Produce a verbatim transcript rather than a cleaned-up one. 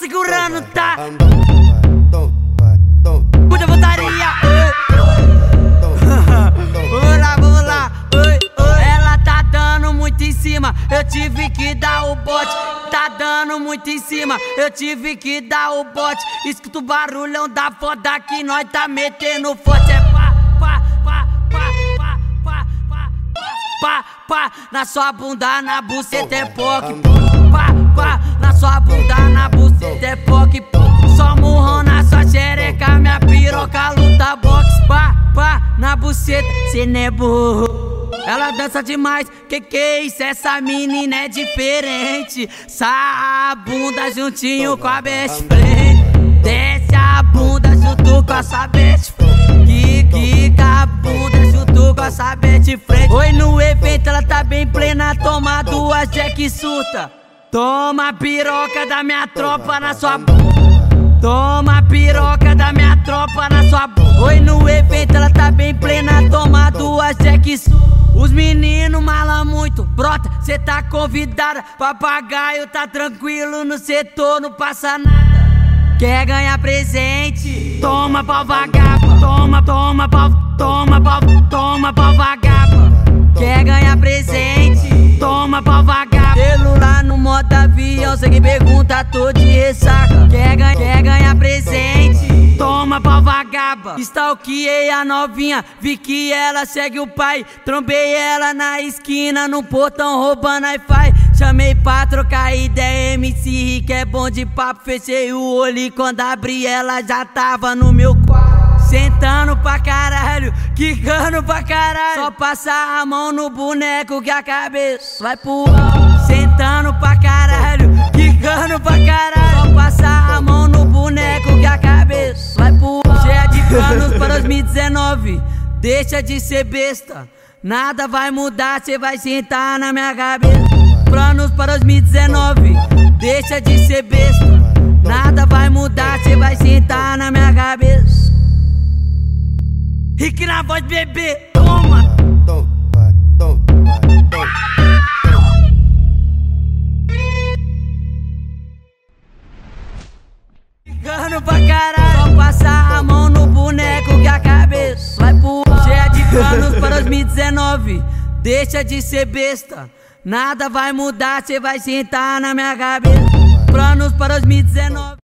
segurando, tá? Muita putaria. Vamos lá, vamos lá. Oi, oi. Ela tá dando muito em cima, eu tive que dar o bote. Tá dando muito em cima, eu tive que dar o bote. Escuta o barulhão da foda que nós tá metendo forte. É pá, pá, pá, pá, pá, pá, pá, pá, pá. Na sua bunda, na buceta é poque. Pá, pá, na sua bunda, na buceta é poque. Só murrão na sua xereca, minha piroca luta boxe. Pá, pá, na buceta, cê não é burro. Ela dança demais, que que é isso? Essa menina é diferente. Sa bunda juntinho com a best friend. Desce a bunda junto com a sua best friend. Quica a bunda junto com a sua best friend. Oi, no evento ela tá bem plena. Toma duas Jack surta. Toma a piroca da minha tropa na sua bunda. Toma a piroca da minha tropa na sua bunda. Oi, no evento ela tá bem plena. Toma duas Jack surta. Os meninos malam muito, brota, cê tá convidada. Papagaio tá tranquilo no setor, não passa nada. Quer ganhar presente? Toma pau vagaba. Toma, toma pau, toma pau, toma pau vagaba. Quer ganhar presente? Toma pau vagaba. Celular no modo avião, cê que pergunta, tô de ressaca. Quer, ganha, quer ganhar presente? Toma pau vagaba. Stalkeei a novinha, vi que ela segue o pai. Trombei ela na esquina, no portão roubando Wi-Fi. Chamei pra trocar ideia, M C Rick é bom de papo. Fechei o olho e quando abri ela já tava no meu quarto. Sentando pra caralho, quicando pra caralho. Só passar a mão no boneco que a cabeça vai pro alto. Sentando pra caralho, quicando pra caralho. Só passar a mão no boneco que a cabeça vai pro alto. Cheia de planos para dois mil e dezenove, deixa de ser besta. Nada vai mudar, cê vai sentar na minha cabeça. Planos para dois mil e dezenove, deixa de ser besta. Nada vai mudar, cê vai sentar na minha cabeça. Rick na voz, bebê, toma! Ficando pra caralho, só passar a mão no boneco que a cabeça vai pro alto. Cheia de planos para dois mil e dezenove, deixa de ser besta. Nada vai mudar, cê vai sentar na minha cabeça. Planos para dois mil e dezenove.